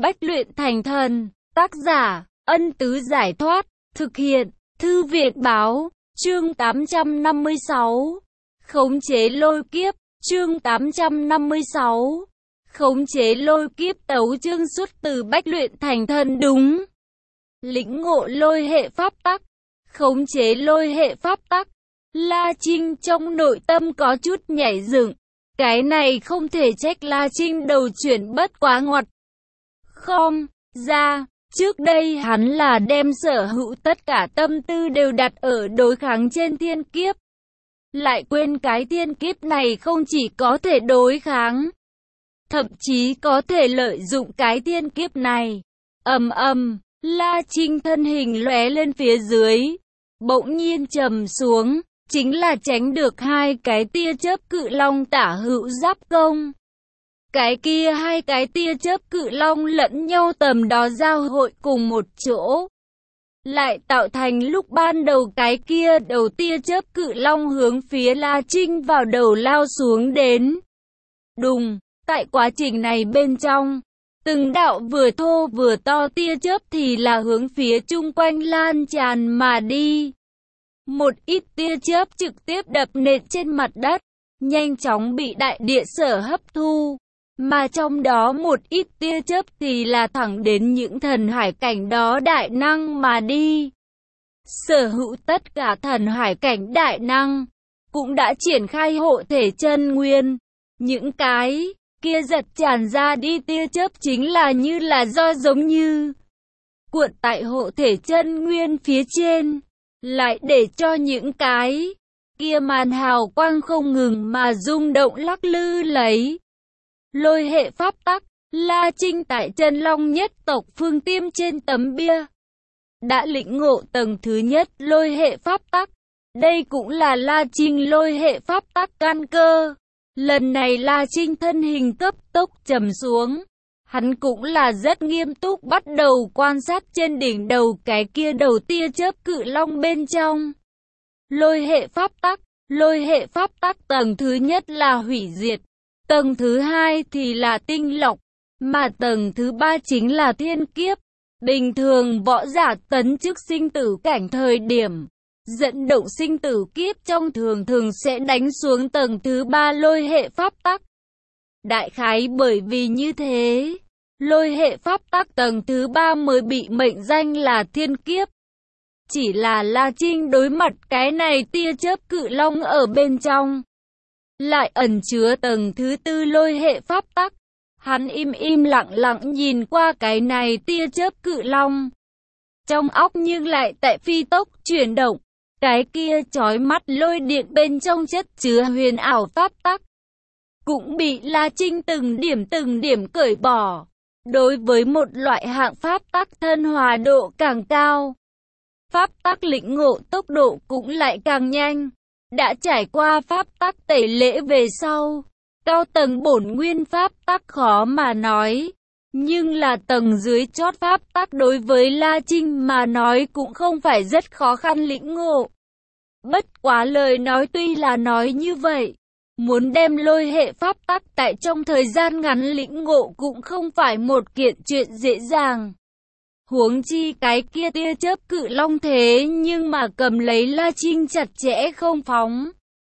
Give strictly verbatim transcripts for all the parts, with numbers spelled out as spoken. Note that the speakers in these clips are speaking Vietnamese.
Bách luyện thành thần. Tác giả, Ân Tứ Giải Thoát. Thực hiện, Thư viện Báo. Chương tám trăm năm mươi sáu. Khống chế lôi kiếp. Chương tám trăm năm mươi sáu. Khống chế lôi kiếp. Tấu chương xuất từ Bách luyện thành thần. Đúng. Lĩnh ngộ lôi hệ pháp tắc. Khống chế lôi hệ pháp tắc. La Trinh trong nội tâm có chút nhảy dựng. Cái này không thể trách La Trinh đầu chuyển bất quá ngoặt. Không, ra, trước đây hắn là đem sở hữu tất cả tâm tư đều đặt ở đối kháng trên thiên kiếp. Lại quên cái thiên kiếp này không chỉ có thể đối kháng, thậm chí có thể lợi dụng cái thiên kiếp này. Ầm ầm, La Trinh thân hình lóe lên phía dưới, bỗng nhiên trầm xuống, chính là tránh được hai cái tia chớp cự long tả hữu giáp công. Cái kia hai cái tia chớp cự long lẫn nhau tầm đó giao hội cùng một chỗ, lại tạo thành lúc ban đầu cái kia đầu tia chớp cự long hướng phía La Trinh vào đầu lao xuống đến. Đùng, tại quá trình này bên trong, từng đạo vừa thô vừa to tia chớp thì là hướng phía chung quanh lan tràn mà đi. Một ít tia chớp trực tiếp đập nện trên mặt đất, nhanh chóng bị đại địa sở hấp thu. Mà trong đó một ít tia chớp thì là thẳng đến những thần hải cảnh đó đại năng mà đi. Sở hữu tất cả thần hải cảnh đại năng cũng đã triển khai hộ thể chân nguyên. Những cái kia giật tràn ra đi tia chớp chính là như là do giống như cuộn tại hộ thể chân nguyên phía trên, lại để cho những cái kia màn hào quang không ngừng mà rung động lắc lư lấy. Lôi hệ pháp tắc. La Trinh tại Chân Long nhất tộc phương Tiêm trên tấm bia đã lĩnh ngộ tầng thứ nhất lôi hệ pháp tắc. Đây cũng là La Trinh lôi hệ pháp tắc căn cơ. Lần này La Trinh thân hình cấp tốc trầm xuống. Hắn cũng là rất nghiêm túc bắt đầu quan sát trên đỉnh đầu cái kia đầu tia chớp cự long bên trong. Lôi hệ pháp tắc. Lôi hệ pháp tắc tầng thứ nhất là hủy diệt. Tầng thứ hai thì là tinh lọc, mà tầng thứ ba chính là thiên kiếp. Bình thường võ giả tấn chức sinh tử cảnh thời điểm dẫn động sinh tử kiếp trong thường thường sẽ đánh xuống tầng thứ ba lôi hệ pháp tắc. Đại khái bởi vì như thế, lôi hệ pháp tắc tầng thứ ba mới bị mệnh danh là thiên kiếp. Chỉ là La Trinh đối mặt cái này tia chớp cự long ở bên trong lại ẩn chứa tầng thứ tư lôi hệ pháp tắc. Hắn im im lặng lặng nhìn qua cái này tia chớp cự long. Trong óc nhưng lại tại phi tốc chuyển động. Cái kia chói mắt lôi điện bên trong chất chứa huyền ảo pháp tắc cũng bị La Trinh từng điểm từng điểm cởi bỏ. Đối với một loại hạng pháp tắc thân hòa độ càng cao, pháp tắc lĩnh ngộ tốc độ cũng lại càng nhanh. Đã trải qua pháp tắc tẩy lễ về sau, cao tầng bổn nguyên pháp tắc khó mà nói, nhưng là tầng dưới chót pháp tắc đối với La Trinh mà nói cũng không phải rất khó khăn lĩnh ngộ. Bất quá lời nói tuy là nói như vậy, muốn đem lôi hệ pháp tắc tại trong thời gian ngắn lĩnh ngộ cũng không phải một kiện chuyện dễ dàng. Huống chi cái kia tia chớp cự long thế nhưng mà cầm lấy La Trinh chặt chẽ không phóng.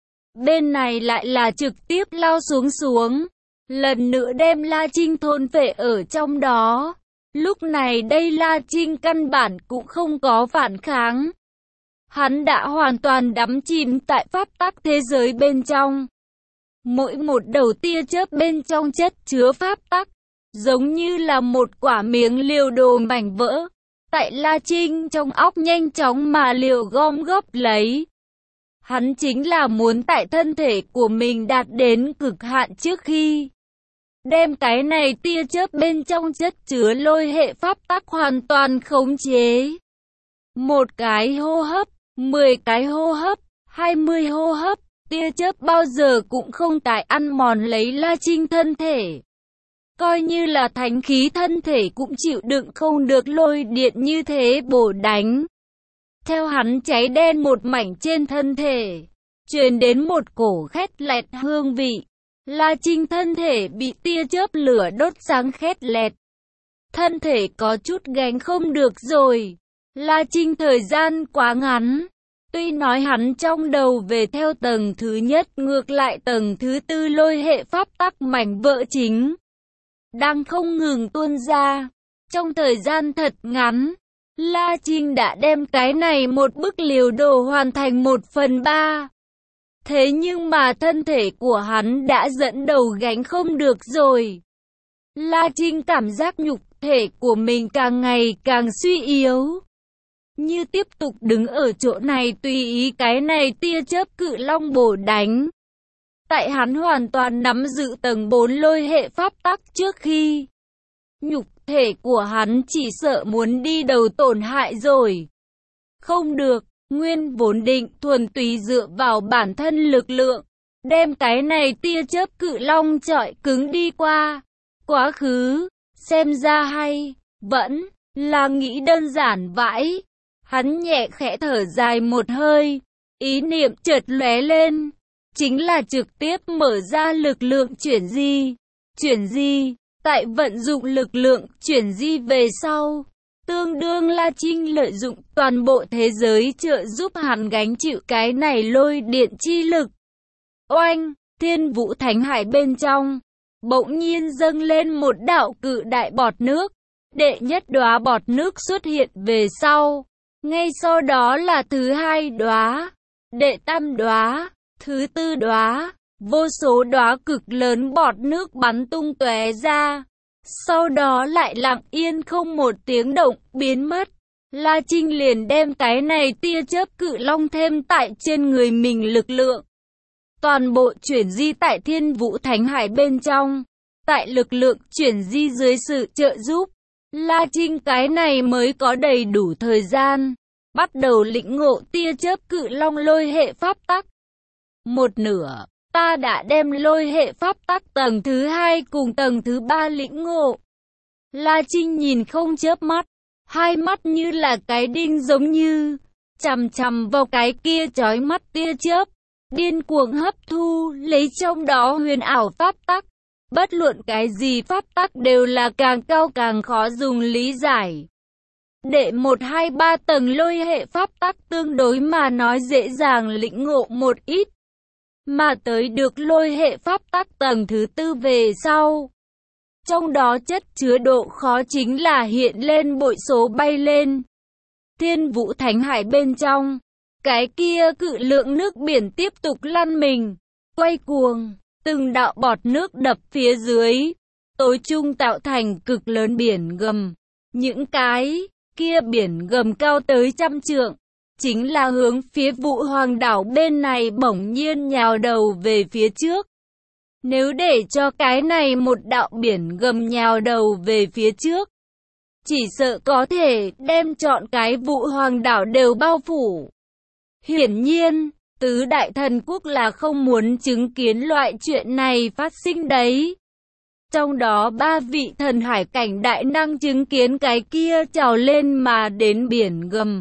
Bên này lại là trực tiếp lao xuống xuống, lần nữa đem La Trinh thôn phệ ở trong đó. Lúc này đây La Trinh căn bản cũng không có phản kháng. Hắn đã hoàn toàn đắm chìm tại pháp tắc thế giới bên trong. Mỗi một đầu tia chớp bên trong chất chứa pháp tắc, giống như là một quả miếng liều đồ mảnh vỡ, tại La Trinh trong óc nhanh chóng mà liều gom góp lấy. Hắn chính là muốn tại thân thể của mình đạt đến cực hạn trước khi đem cái này tia chớp bên trong chất chứa lôi hệ pháp tắc hoàn toàn khống chế. Một cái hô hấp, mười cái hô hấp, hai mươi hô hấp, tia chớp bao giờ cũng không tại ăn mòn lấy La Trinh thân thể. Coi như là thánh khí thân thể cũng chịu đựng không được lôi điện như thế bổ đánh. Theo hắn cháy đen một mảnh trên thân thể, truyền đến một cổ khét lẹt hương vị. La Trinh thân thể bị tia chớp lửa đốt sáng khét lẹt. thân thể có chút gánh không được rồi. La Trinh thời gian quá ngắn. Tuy nói hắn trong đầu về theo tầng thứ nhất, ngược lại tầng thứ tư lôi hệ pháp tắc mảnh vỡ chính đang không ngừng tuôn ra. Trong thời gian thật ngắn, La Trinh đã đem cái này một bức liều đồ hoàn thành một phần ba. Thế nhưng mà thân thể của hắn đã dẫn đầu gánh không được rồi. La Trinh cảm giác nhục thể của mình càng ngày càng suy yếu. Như tiếp tục đứng ở chỗ này tùy ý cái này tia chớp cự long bổ đánh. Tại hắn hoàn toàn nắm giữ tầng bốn lôi hệ pháp tắc trước khi. Nhục thể của hắn chỉ sợ muốn đi đầu tổn hại rồi. Không được, nguyên vốn định thuần túy dựa vào bản thân lực lượng. Đem cái này tia chớp cự long chọi cứng đi qua. Quá khứ, xem ra hay, vẫn là nghĩ đơn giản vãi. Hắn nhẹ khẽ thở dài một hơi, ý niệm chợt lóe lên, chính là trực tiếp mở ra lực lượng chuyển di. Chuyển di, tại vận dụng lực lượng chuyển di về sau, tương đương La Trinh lợi dụng toàn bộ thế giới trợ giúp hắn gánh chịu cái này lôi điện chi lực. Oanh, Thiên Vũ Thánh Hải bên trong, bỗng nhiên dâng lên một đạo cự đại bọt nước. Đệ nhất đóa bọt nước xuất hiện về sau. Ngay sau đó là thứ hai đóa, đệ tam đóa, thứ tư đóa, vô số đóa cực lớn bọt nước bắn tung tóe ra. Sau đó lại lặng yên không một tiếng động biến mất. La Trinh liền đem cái này tia chớp cự long thêm tại trên người mình lực lượng. Toàn bộ chuyển di tại Thiên Vũ Thánh Hải bên trong. Tại lực lượng chuyển di dưới sự trợ giúp, La Trinh cái này mới có đầy đủ thời gian, bắt đầu lĩnh ngộ tia chớp cự long lôi hệ pháp tắc. Một nửa, ta đã đem lôi hệ pháp tắc tầng thứ hai cùng tầng thứ ba lĩnh ngộ. La Trinh nhìn không chớp mắt, hai mắt như là cái đinh giống như, chằm chằm vào cái kia chói mắt tia chớp, điên cuồng hấp thu, lấy trong đó huyền ảo pháp tắc. Bất luận cái gì pháp tắc đều là càng cao càng khó dùng lý giải. Đệ một hai ba tầng lôi hệ pháp tắc tương đối mà nói dễ dàng lĩnh ngộ một ít. Mà tới được lôi hệ pháp tắc tầng thứ tư về sau. Trong đó chất chứa độ khó chính là hiện lên bội số bay lên. Thiên Vũ Thánh Hải bên trong, cái kia cự lượng nước biển tiếp tục lăn mình, quay cuồng. Từng đạo bọt nước đập phía dưới, tối trung tạo thành cực lớn biển gầm. Những cái kia biển gầm cao tới trăm trượng, chính là hướng phía Vũ Hoàng đảo bên này bỗng nhiên nhào đầu về phía trước. Nếu để cho cái này một đạo biển gầm nhào đầu về phía trước, chỉ sợ có thể đem trọn cái Vũ Hoàng đảo đều bao phủ. Hiển nhiên, Tứ Đại Thần Quốc là không muốn chứng kiến loại chuyện này phát sinh đấy. Trong đó ba vị thần hải cảnh đại năng chứng kiến cái kia trào lên mà đến biển gầm.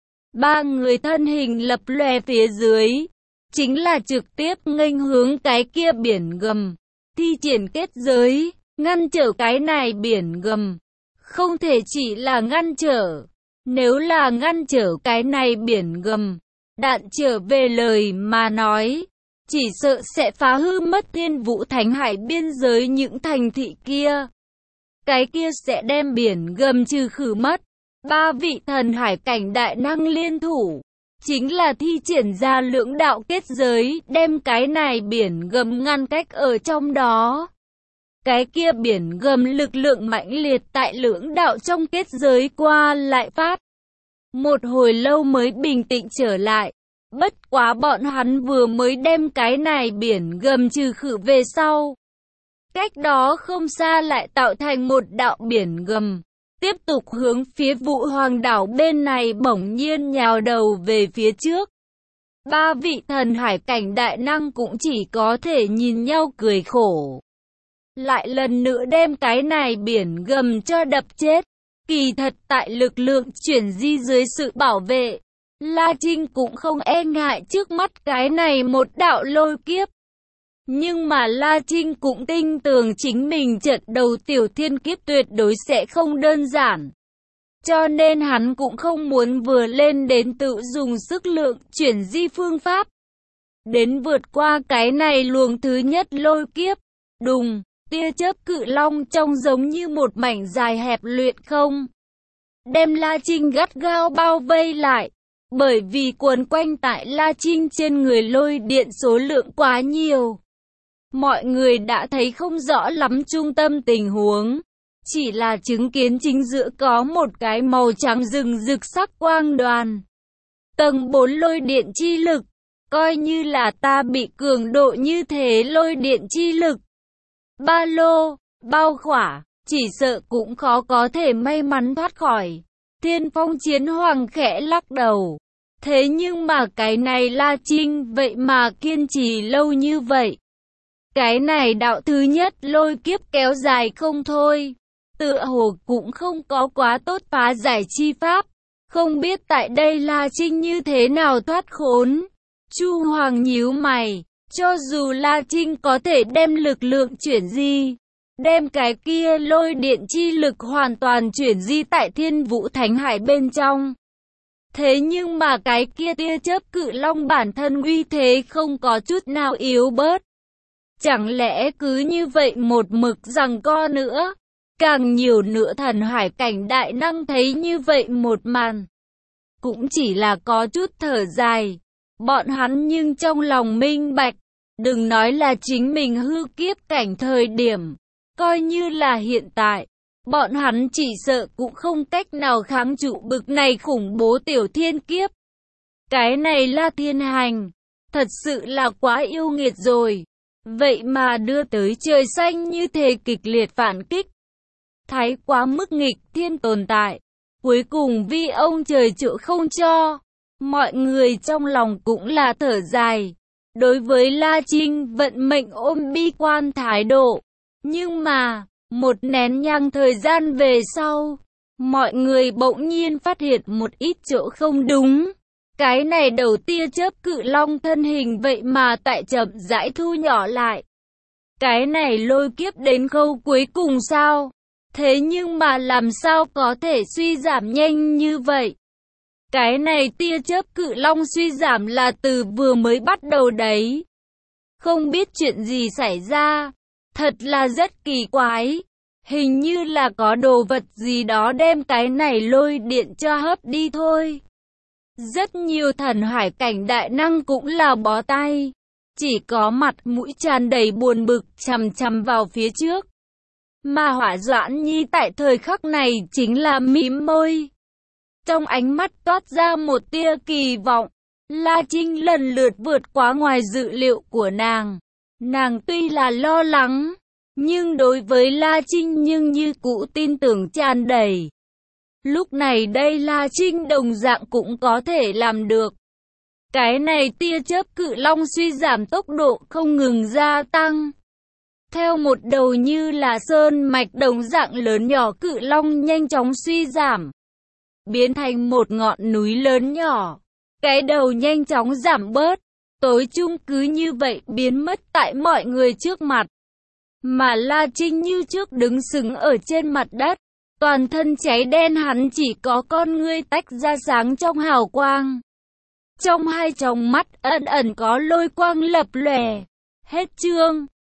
Ba người thân hình lập lòe phía dưới, chính là trực tiếp nghênh hướng cái kia biển gầm, thi triển kết giới, ngăn trở cái này biển gầm. Không thể chỉ là ngăn trở, nếu là ngăn trở cái này biển gầm, đạn trở về lời mà nói, chỉ sợ sẽ phá hư mất Thiên Vũ Thánh Hải biên giới những thành thị kia. Cái kia sẽ đem biển gầm trừ khử mất. Ba vị thần hải cảnh đại năng liên thủ, chính là thi triển ra lưỡng đạo kết giới, đem cái này biển gầm ngăn cách ở trong đó. Cái kia biển gầm lực lượng mãnh liệt tại lưỡng đạo trong kết giới qua lại phát. Một hồi lâu mới bình tĩnh trở lại. Bất quá bọn hắn vừa mới đem cái này biển gầm trừ khử về sau. Cách đó không xa lại tạo thành một đạo biển gầm. Tiếp tục hướng phía Vũ Hoàng đảo bên này bỗng nhiên nhào đầu về phía trước. Ba vị thần hải cảnh đại năng cũng chỉ có thể nhìn nhau cười khổ. Lại lần nữa đem cái này biển gầm cho đập chết. Kỳ thật tại lực lượng chuyển di dưới sự bảo vệ, La Trinh cũng không e ngại trước mắt cái này một đạo lôi kiếp. Nhưng mà La Trinh cũng tin tưởng chính mình trận đầu tiểu thiên kiếp tuyệt đối sẽ không đơn giản. Cho nên hắn cũng không muốn vừa lên đến tự dùng sức lượng chuyển di phương pháp. Đến vượt qua cái này luồng thứ nhất lôi kiếp. Đùng, tia chớp cự long trông giống như một mảnh dài hẹp luyện không. Đem La Trinh gắt gao bao vây lại. Bởi vì quấn quanh tại La Trinh trên người lôi điện số lượng quá nhiều. Mọi người đã thấy không rõ lắm trung tâm tình huống. Chỉ là chứng kiến chính giữa có một cái màu trắng rừng rực sắc quang đoàn. Tầng bốn lôi điện chi lực. Coi như là ta bị cường độ như thế lôi điện chi lực. Ba lô, bao khỏa, chỉ sợ cũng khó có thể may mắn thoát khỏi. Thiên Phong Chiến Hoàng khẽ lắc đầu. Thế nhưng mà cái này La Trinh vậy mà kiên trì lâu như vậy. Cái này đạo thứ nhất lôi kiếp kéo dài không thôi. Tựa hồ cũng không có quá tốt phá giải chi pháp. Không biết tại đây La Trinh như thế nào thoát khốn. Chu Hoàng nhíu mày. Cho dù La Trinh có thể đem lực lượng chuyển di. Đem cái kia lôi điện chi lực hoàn toàn chuyển di tại Thiên Vũ Thánh Hải bên trong. Thế nhưng mà cái kia tia chớp cự long bản thân uy thế không có chút nào yếu bớt. Chẳng lẽ cứ như vậy một mực giằng co nữa? Càng nhiều nữa thần hải cảnh đại năng thấy như vậy một màn. Cũng chỉ là có chút thở dài. Bọn hắn nhưng trong lòng minh bạch. Đừng nói là chính mình hư kiếp cảnh thời điểm. Coi như là hiện tại. Bọn hắn chỉ sợ cũng không cách nào kháng trụ bực này khủng bố tiểu thiên kiếp. Cái này là thiên hành. Thật sự là quá yêu nghiệt rồi. Vậy mà đưa tới trời xanh như thế kịch liệt phản kích. Thái quá mức nghịch thiên tồn tại. Cuối cùng vì ông trời chịu không cho. Mọi người trong lòng cũng là thở dài. Đối với La Trinh vận mệnh ôm bi quan thái độ. Nhưng mà, một nén nhang thời gian về sau, mọi người bỗng nhiên phát hiện một ít chỗ không đúng. Cái này đầu tia chớp cự long thân hình vậy mà tại chậm rãi thu nhỏ lại. Cái này lôi kiếp đến khâu cuối cùng sao? Thế nhưng mà làm sao có thể suy giảm nhanh như vậy? Cái này tia chớp cự long suy giảm là từ vừa mới bắt đầu đấy. Không biết chuyện gì xảy ra. Thật là rất kỳ quái. Hình như là có đồ vật gì đó đem cái này lôi điện cho hấp đi thôi. Rất nhiều thần hải cảnh đại năng cũng là bó tay. Chỉ có mặt mũi tràn đầy buồn bực chằm chằm vào phía trước. Mà Hỏa Doãn Nhi tại thời khắc này chính là mím môi. Trong ánh mắt toát ra một tia kỳ vọng. La Trinh lần lượt vượt quá ngoài dự liệu của nàng. Nàng tuy là lo lắng, nhưng đối với La Trinh nhưng như cũ tin tưởng tràn đầy. Lúc này đây La Trinh đồng dạng cũng có thể làm được. Cái này tia chớp cự long suy giảm tốc độ không ngừng gia tăng. Theo một đầu như là sơn mạch đồng dạng lớn nhỏ cự long nhanh chóng suy giảm. Biến thành một ngọn núi lớn nhỏ. Cái đầu nhanh chóng giảm bớt. Tối chung cứ như vậy biến mất tại mọi người trước mặt. Mà La Trinh như trước đứng sừng ở trên mặt đất. Toàn thân cháy đen hắn chỉ có con ngươi tách ra sáng trong hào quang. Trong hai tròng mắt ẩn ẩn có lôi quang lập lòe. Hết chương.